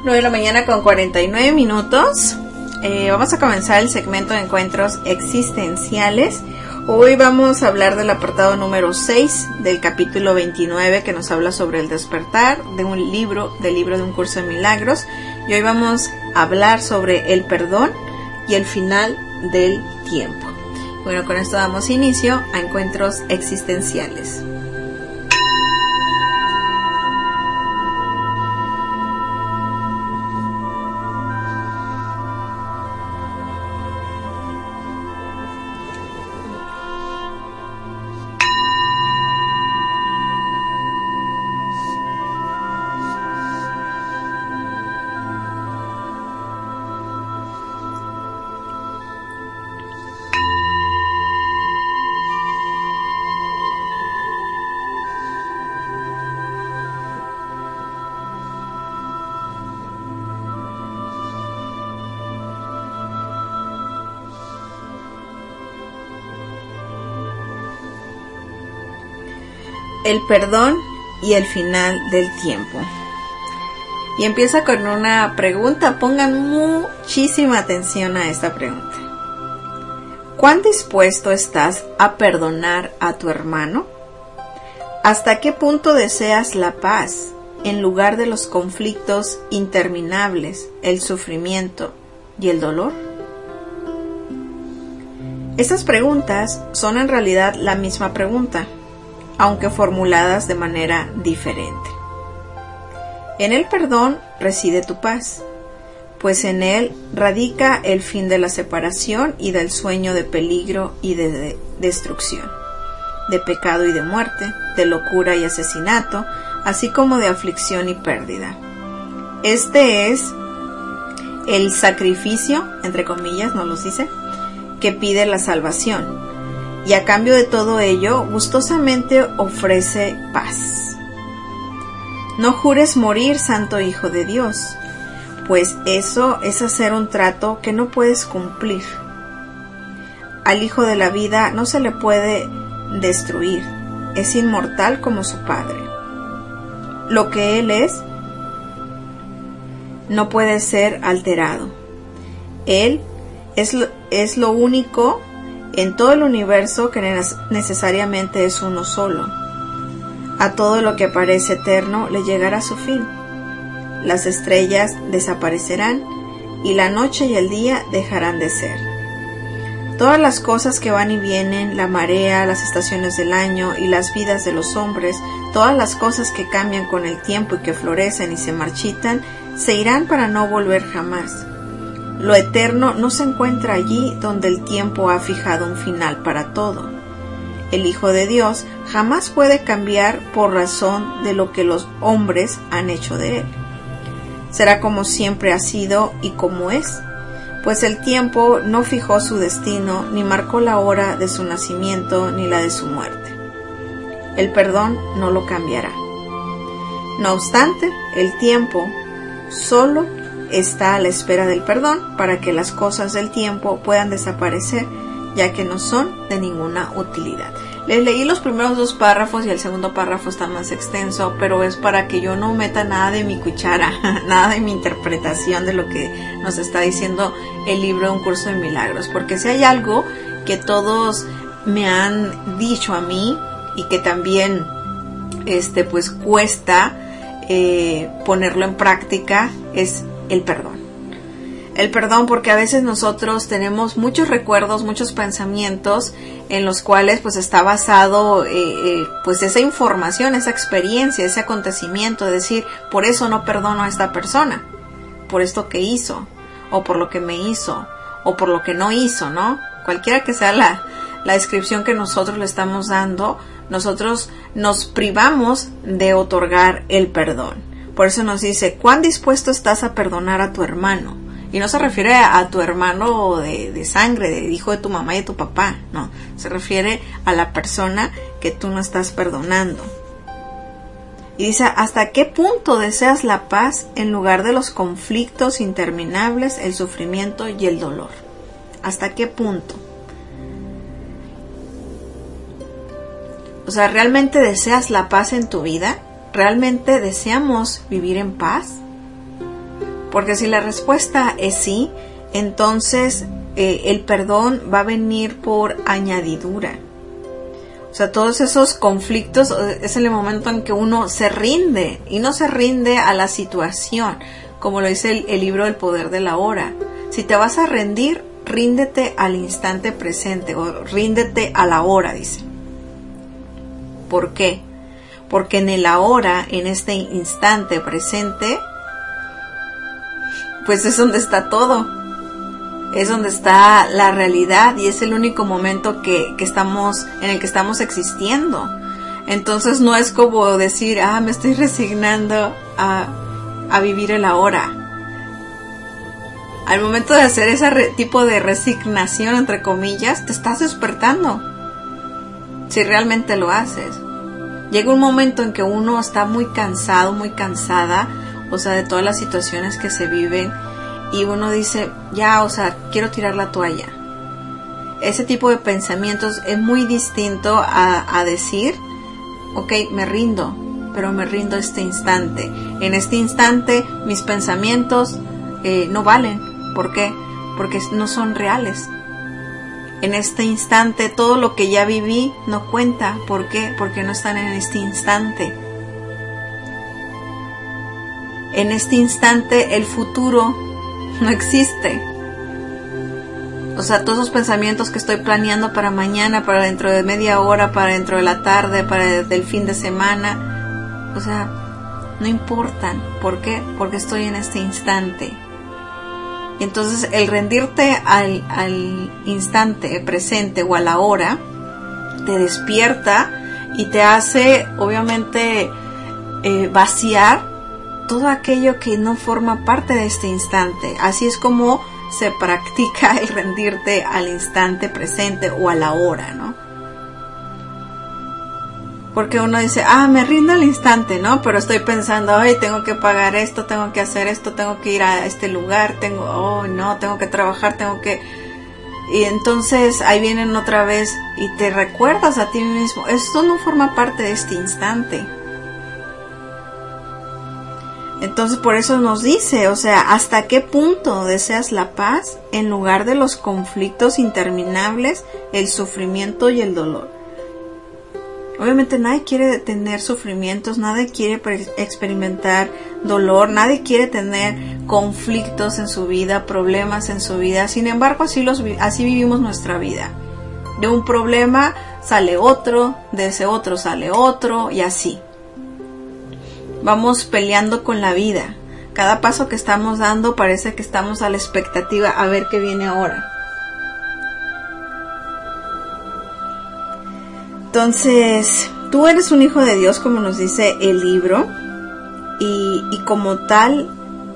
9 de la mañana con 49 minutos. Vamos a comenzar el segmento de encuentros existenciales. Hoy vamos a hablar del apartado número 6 del capítulo 29, que nos habla sobre el despertar del libro de un curso de milagros. Y hoy vamos a hablar sobre el perdón y el final del tiempo. Bueno, con esto damos inicio a encuentros existenciales. El perdón y el final del tiempo. Y empieza con una pregunta. Pongan muchísima atención a esta pregunta. ¿Cuán dispuesto estás a perdonar a tu hermano? ¿Hasta qué punto deseas la paz en lugar de los conflictos interminables, el sufrimiento y el dolor? Estas preguntas son en realidad la misma pregunta, aunque formuladas de manera diferente. En el perdón reside tu paz, pues en él radica el fin de la separación y del sueño de peligro y de destrucción, de pecado y de muerte, de locura y asesinato, así como de aflicción y pérdida. Este es el sacrificio, entre comillas, nos lo dice, que pide la salvación. Y a cambio de todo ello, gustosamente ofrece paz. No jures morir, santo Hijo de Dios, pues eso es hacer un trato que no puedes cumplir. Al Hijo de la vida no se le puede destruir, es inmortal como su Padre. Lo que Él es no puede ser alterado. Él es lo único en todo el universo que necesariamente es uno solo. A todo lo que parece eterno le llegará su fin. Las estrellas desaparecerán y la noche y el día dejarán de ser. Todas las cosas que van y vienen, la marea, las estaciones del año y las vidas de los hombres, todas las cosas que cambian con el tiempo y que florecen y se marchitan, se irán para no volver jamás. Lo eterno no se encuentra allí donde el tiempo ha fijado un final para todo. El Hijo de Dios jamás puede cambiar por razón de lo que los hombres han hecho de él. Será como siempre ha sido y como es, pues el tiempo no fijó su destino, ni marcó la hora de su nacimiento ni la de su muerte. El perdón no lo cambiará. No obstante, el tiempo solo está a la espera del perdón para que las cosas del tiempo puedan desaparecer, ya que no son de ninguna utilidad. Les leí los primeros dos párrafos y el segundo párrafo está más extenso, pero es para que yo no meta nada de mi cuchara, nada de mi interpretación de lo que nos está diciendo el libro Un Curso de Milagros, porque si hay algo que todos me han dicho a mí y que también pues cuesta ponerlo en práctica, es el perdón. El perdón, porque a veces nosotros tenemos muchos recuerdos, muchos pensamientos en los cuales pues está basado pues esa información, esa experiencia, ese acontecimiento, de decir, por eso no perdono a esta persona, por esto que hizo, o por lo que me hizo, o por lo que no hizo, ¿no? Cualquiera que sea la descripción que nosotros le estamos dando, nosotros nos privamos de otorgar el perdón. Por eso nos dice, ¿cuán dispuesto estás a perdonar a tu hermano? Y no se refiere a tu hermano de sangre, de hijo de tu mamá y de tu papá, no. Se refiere a la persona que tú no estás perdonando. Y dice, ¿hasta qué punto deseas la paz en lugar de los conflictos interminables, el sufrimiento y el dolor? ¿Hasta qué punto? O sea, ¿realmente deseas la paz en tu vida? ¿Realmente deseamos vivir en paz? Porque si la respuesta es sí, entonces el perdón va a venir por añadidura. O sea, todos esos conflictos es el momento en que uno se rinde, y no se rinde a la situación, como lo dice el libro El Poder de la Hora. Si te vas a rendir, ríndete al instante presente, o ríndete a la hora, dice. ¿Por qué? Porque en el ahora, en este instante presente, pues es donde está todo. Es donde está la realidad, y es el único momento en el que estamos existiendo. Entonces no es como decir, me estoy resignando a vivir el ahora. Al momento de hacer ese tipo de resignación, entre comillas, te estás despertando. Si realmente lo haces. Llega un momento en que uno está muy cansado, muy cansada, o sea, de todas las situaciones que se viven, y uno dice, ya, o sea, quiero tirar la toalla. Ese tipo de pensamientos es muy distinto a decir, ok, me rindo, pero me rindo este instante. En este instante mis pensamientos no valen. ¿Por qué? Porque no son reales. En este instante todo lo que ya viví no cuenta. ¿Por qué? Porque no están en este instante. En este instante el futuro no existe. O sea, todos esos pensamientos que estoy planeando para mañana, para dentro de media hora, para dentro de la tarde, para el fin de semana, o sea, no importan. ¿Por qué? Porque estoy en este instante. Y entonces el rendirte al instante presente o a la hora te despierta y te hace, obviamente, vaciar todo aquello que no forma parte de este instante. Así es como se practica el rendirte al instante presente o a la hora, ¿no? Porque uno dice, me rindo al instante, ¿no? Pero estoy pensando, tengo que pagar esto, tengo que hacer esto, tengo que ir a este lugar, tengo que trabajar, Y entonces ahí vienen otra vez y te recuerdas a ti mismo, esto no forma parte de este instante. Entonces por eso nos dice, o sea, ¿hasta qué punto deseas la paz en lugar de los conflictos interminables, el sufrimiento y el dolor? Obviamente nadie quiere tener sufrimientos, nadie quiere experimentar dolor, nadie quiere tener conflictos en su vida, problemas en su vida. Sin embargo, así vivimos nuestra vida. De un problema sale otro, de ese otro sale otro, y así. Vamos peleando con la vida. Cada paso que estamos dando parece que estamos a la expectativa a ver qué viene ahora. Entonces, tú eres un hijo de Dios, como nos dice el libro, y como tal,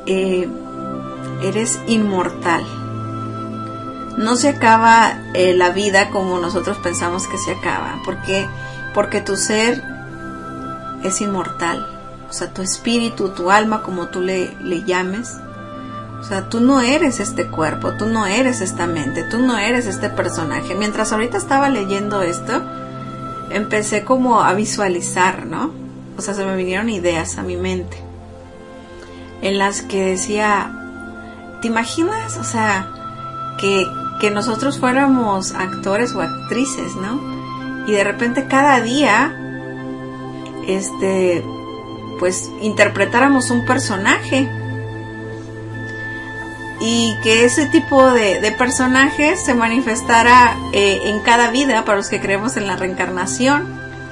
eres inmortal. No se acaba la vida como nosotros pensamos que se acaba. ¿Por qué? Porque tu ser es inmortal. O sea, tu espíritu, tu alma, como tú le llames. O sea, tú no eres este cuerpo, tú no eres esta mente, tú no eres este personaje. Mientras ahorita estaba leyendo esto, empecé como a visualizar, ¿no? O sea, se me vinieron ideas a mi mente en las que decía, ¿te imaginas? O sea, que nosotros fuéramos actores o actrices, ¿no? Y de repente cada día, pues interpretáramos un personaje, y que ese tipo de personaje se manifestara en cada vida para los que creemos en la reencarnación,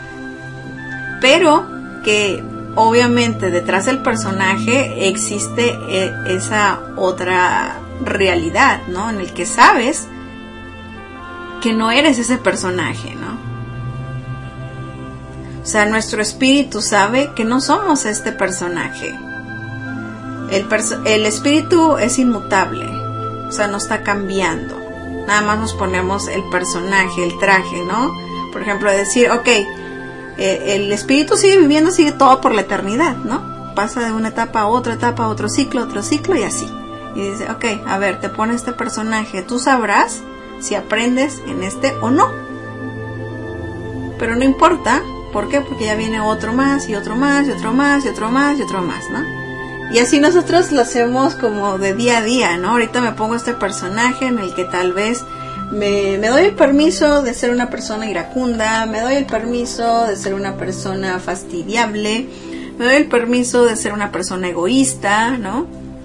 pero que obviamente detrás del personaje existe esa otra realidad, ¿no? En el que sabes que no eres ese personaje, ¿no? O sea, nuestro espíritu sabe que no somos este personaje. El espíritu es inmutable, o sea, no está cambiando. Nada más nos ponemos el personaje, el traje, ¿no? Por ejemplo, decir, el espíritu sigue viviendo, sigue todo por la eternidad, ¿no? Pasa de una etapa a otro ciclo y así. Y dice, a ver, te pone este personaje, tú sabrás si aprendes en este o no. Pero no importa, ¿por qué? Porque ya viene otro más, y otro más, y otro más, y otro más, y otro más, ¿no? Y así nosotros lo hacemos como de día a día, ¿no? Ahorita me pongo este personaje en el que tal vez me doy el permiso de ser una persona iracunda, me doy el permiso de ser una persona fastidiable, me doy el permiso de ser una persona egoísta, ¿no?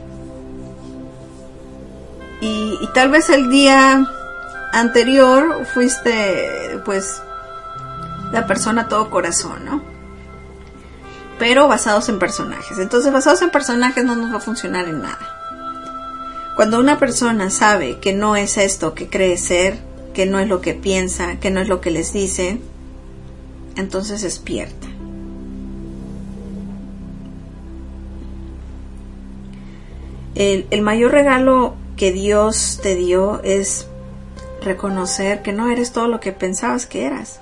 Y tal vez el día anterior fuiste, pues, la persona todo corazón, ¿no? Pero basados en personajes. Entonces, basados en personajes no nos va a funcionar en nada. Cuando una persona sabe que no es esto que cree ser, que no es lo que piensa, que no es lo que les dicen, entonces despierta. El mayor regalo que Dios te dio es reconocer que no eres todo lo que pensabas que eras.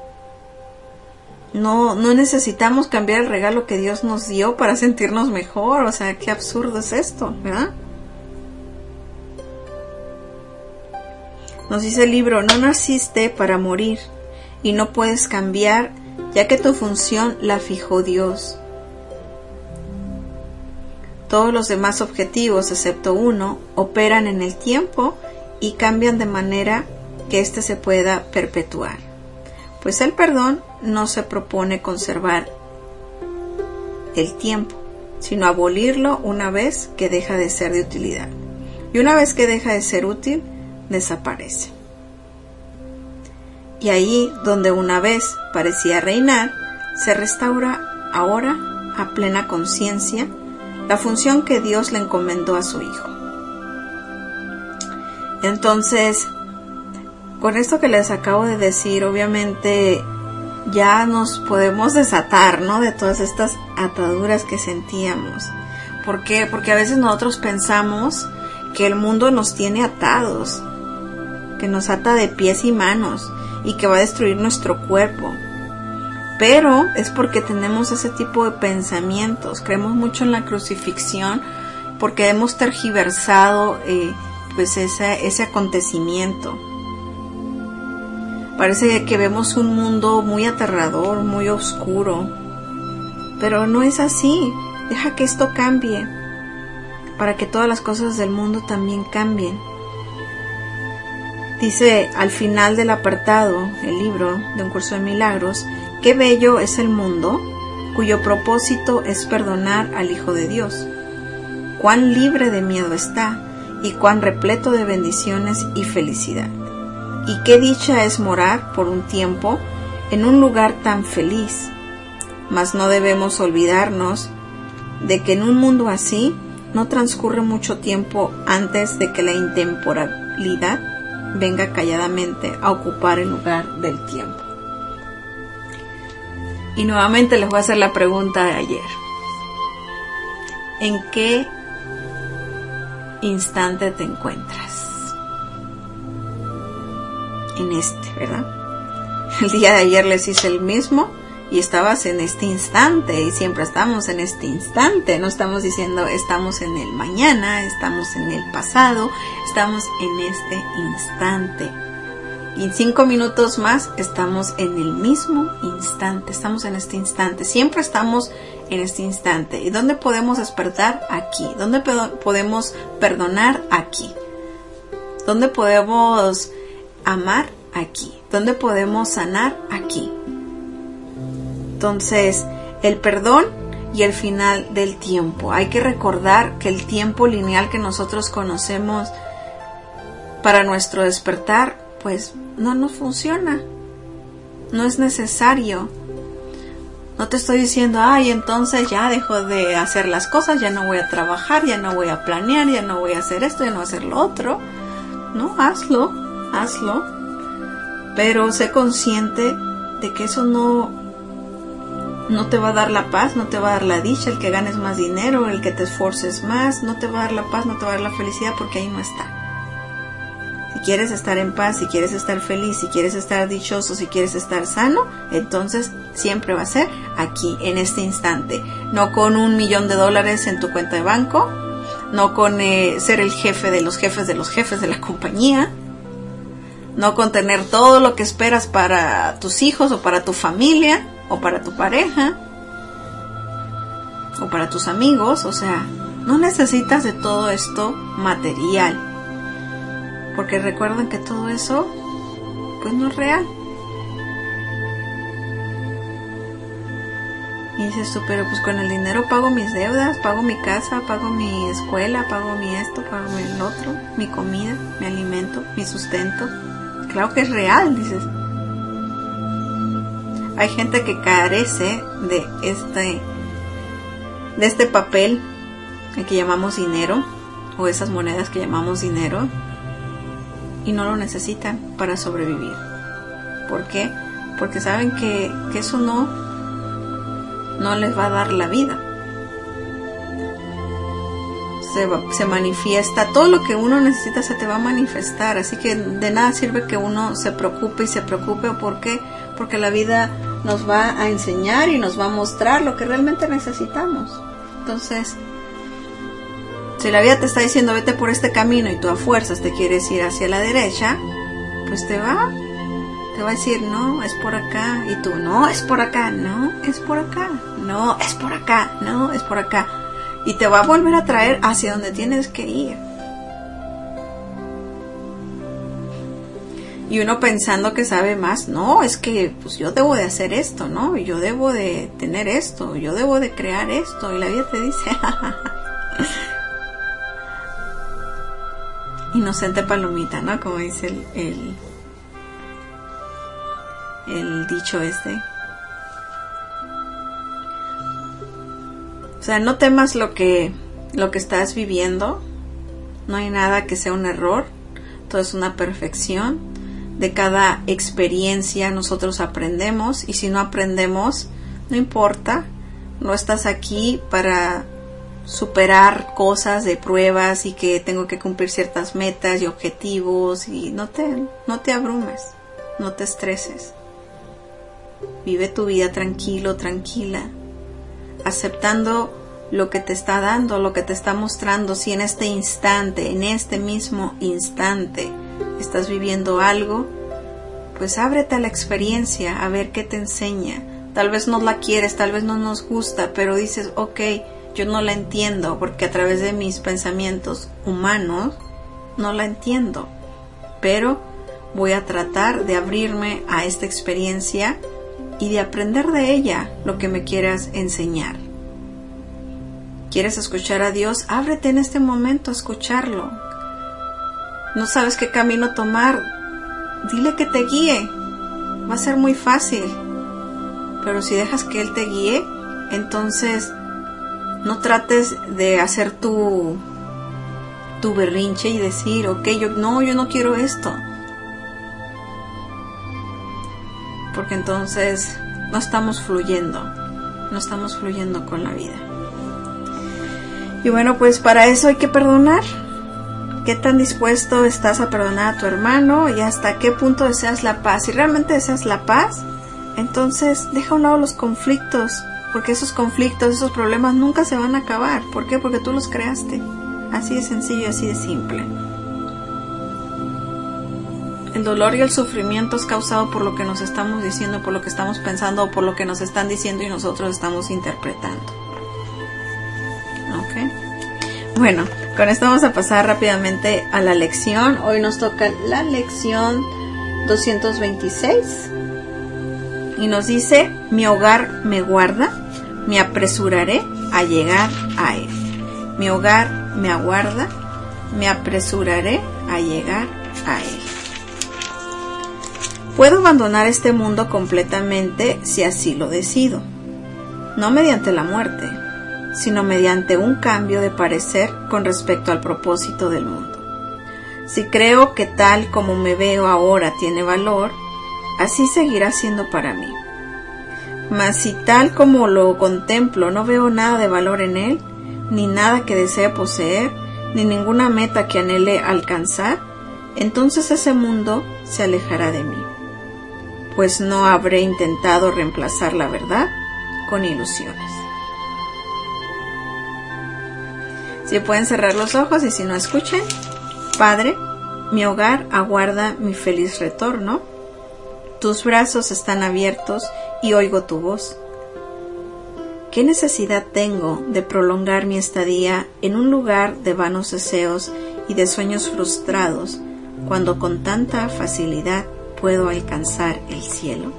No necesitamos cambiar el regalo que Dios nos dio para sentirnos mejor. O sea, qué absurdo es esto, ¿verdad? Nos dice el libro, no naciste para morir y no puedes cambiar, ya que tu función la fijó Dios. Todos los demás objetivos, excepto uno, operan en el tiempo y cambian de manera que éste se pueda perpetuar. Pues el perdón no se propone conservar el tiempo, sino abolirlo una vez que deja de ser de utilidad. Y una vez que deja de ser útil, desaparece. Y ahí donde una vez parecía reinar, se restaura ahora a plena conciencia la función que Dios le encomendó a su Hijo. Entonces, con esto que les acabo de decir, obviamente ya nos podemos desatar, ¿no? De todas estas ataduras que sentíamos. ¿Por qué? Porque a veces nosotros pensamos que el mundo nos tiene atados, que nos ata de pies y manos y que va a destruir nuestro cuerpo. Pero es porque tenemos ese tipo de pensamientos. Creemos mucho en la crucifixión porque hemos tergiversado pues ese acontecimiento. Parece que vemos un mundo muy aterrador, muy oscuro. Pero no es así. Deja que esto cambie para que todas las cosas del mundo también cambien. Dice al final del apartado, el libro de Un Curso de Milagros, qué bello es el mundo cuyo propósito es perdonar al Hijo de Dios. Cuán libre de miedo está y cuán repleto de bendiciones y felicidad. Y qué dicha es morar por un tiempo en un lugar tan feliz. Mas no debemos olvidarnos de que en un mundo así no transcurre mucho tiempo antes de que la intemporalidad venga calladamente a ocupar el lugar del tiempo. Y nuevamente les voy a hacer la pregunta de ayer. ¿En qué instante te encuentras? En este, ¿verdad? El día de ayer les hice el mismo y estabas en este instante, y siempre estamos en este instante. No estamos diciendo estamos en el mañana, estamos en el pasado, estamos en este instante. Y en 5 minutos más estamos en el mismo instante, estamos en este instante, siempre estamos en este instante. ¿Y dónde podemos despertar? Aquí. ¿Dónde podemos perdonar? Aquí. ¿Dónde podemos amar? Aquí. ¿Dónde podemos sanar? Aquí. Entonces, el perdón y el final del tiempo. Hay que recordar que el tiempo lineal que nosotros conocemos para nuestro despertar, pues no nos funciona. No es necesario. No te estoy diciendo, ay, entonces ya dejo de hacer las cosas, ya no voy a trabajar, ya no voy a planear, ya no voy a hacer esto, ya no voy a hacer lo otro. No, hazlo. Pero sé consciente de que eso no te va a dar la paz, no te va a dar la dicha, el que ganes más dinero, el que te esforces más, no te va a dar la paz, no te va a dar la felicidad, porque ahí no está. Si quieres estar en paz, si quieres estar feliz, si quieres estar dichoso, si quieres estar sano, entonces siempre va a ser aquí, en este instante. No con $1,000,000 en tu cuenta de banco, no con ser el jefe de los jefes de la compañía, no con tener todo lo que esperas para tus hijos o para tu familia o para tu pareja. o para tus amigos. O sea, no necesitas de todo esto material, porque recuerden que todo eso pues no es real. Y dices tú, pero pues con el dinero pago mis deudas, pago mi casa, pago mi escuela, pago mi esto, pago el otro, mi comida, mi alimento, mi sustento. Claro que es real, dices. Hay gente que carece de este papel que llamamos dinero, o esas monedas que llamamos dinero, y no lo necesitan para sobrevivir. ¿Por qué? Porque saben que eso no les va a dar la vida. Se manifiesta, todo lo que uno necesita se te va a manifestar, así que de nada sirve que uno se preocupe. ¿Por qué? Porque la vida nos va a enseñar y nos va a mostrar lo que realmente necesitamos. Entonces, si la vida te está diciendo vete por este camino y tú a fuerzas te quieres ir hacia la derecha, pues te va a decir no, es por acá, y tú no, es por acá, no, es por acá, no, es por acá, no, es por acá, y te va a volver a traer hacia donde tienes que ir. Y uno pensando que sabe más, no, es que pues yo debo de hacer esto, ¿no? Yo debo de tener esto, yo debo de crear esto, y la vida te dice inocente palomita, ¿no? Como dice el dicho este. O sea, no temas lo que estás viviendo. No hay nada que sea un error. Todo es una perfección. De cada experiencia nosotros aprendemos, y si no aprendemos, no importa. No estás aquí para superar cosas de pruebas y que tengo que cumplir ciertas metas y objetivos, y no te abrumes, no te estreses. Vive tu vida tranquilo, tranquila, aceptando lo que te está dando, lo que te está mostrando. Si en este instante, en este mismo instante, estás viviendo algo, pues ábrete a la experiencia, a ver qué te enseña. Tal vez no la quieres, tal vez no nos gusta, pero dices, ok, yo no la entiendo, porque a través de mis pensamientos humanos no la entiendo, pero voy a tratar de abrirme a esta experiencia y de aprender de ella lo que me quieras enseñar. ¿Quieres escuchar a Dios? Ábrete en este momento a escucharlo. ¿No sabes qué camino tomar? Dile que te guíe. Va a ser muy fácil. Pero si dejas que Él te guíe, entonces no trates de hacer tu berrinche y decir, ok, yo no quiero esto. Porque entonces no estamos fluyendo con la vida. Y bueno, pues para eso hay que perdonar. ¿Qué tan dispuesto estás a perdonar a tu hermano? ¿Y hasta qué punto deseas la paz? Si realmente deseas la paz, entonces deja a un lado los conflictos, porque esos conflictos, esos problemas nunca se van a acabar. ¿Por qué? Porque tú los creaste. Así de sencillo, así de simple. El dolor y el sufrimiento es causado por lo que nos estamos diciendo, por lo que estamos pensando, o por lo que nos están diciendo y nosotros estamos interpretando. ¿Ok? Bueno, con esto vamos a pasar rápidamente a la lección. Hoy nos toca la lección 226. Y nos dice, mi hogar me guarda, me apresuraré a llegar a él. Mi hogar me aguarda, me apresuraré a llegar a él. Puedo abandonar este mundo completamente si así lo decido, no mediante la muerte, sino mediante un cambio de parecer con respecto al propósito del mundo. Si creo que tal como me veo ahora tiene valor, así seguirá siendo para mí. Mas si tal como lo contemplo no veo nada de valor en él, ni nada que desee poseer, ni ninguna meta que anhele alcanzar, entonces ese mundo se alejará de mí, pues no habré intentado reemplazar la verdad con ilusiones. Si pueden cerrar los ojos y si no, escuchen. Padre, mi hogar aguarda mi feliz retorno. Tus brazos están abiertos y oigo tu voz. ¿Qué necesidad tengo de prolongar mi estadía en un lugar de vanos deseos y de sueños frustrados, cuando con tanta facilidad puedo alcanzar el cielo?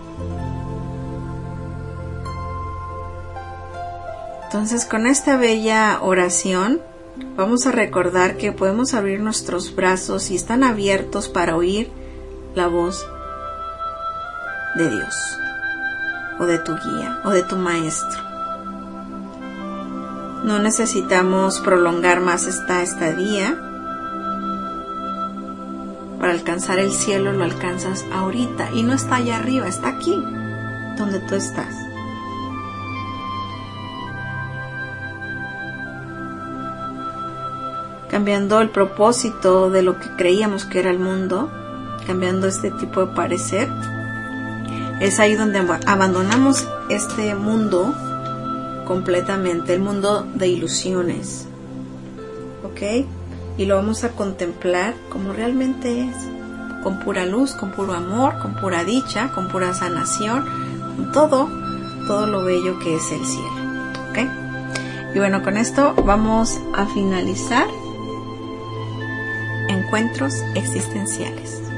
Entonces, con esta bella oración, vamos a recordar que podemos abrir nuestros brazos y están abiertos para oír la voz de Dios, o de tu guía, o de tu maestro. No necesitamos prolongar más esta estadía. Para alcanzar el cielo lo alcanzas ahorita, y no está allá arriba, está aquí, donde tú estás. Cambiando el propósito de lo que creíamos que era el mundo, cambiando este tipo de parecer, es ahí donde abandonamos este mundo completamente, el mundo de ilusiones, ¿ok? Y lo vamos a contemplar como realmente es, con pura luz, con puro amor, con pura dicha, con pura sanación, con todo lo bello que es el cielo, ¿ok? Y bueno, con esto vamos a finalizar Encuentros Existenciales.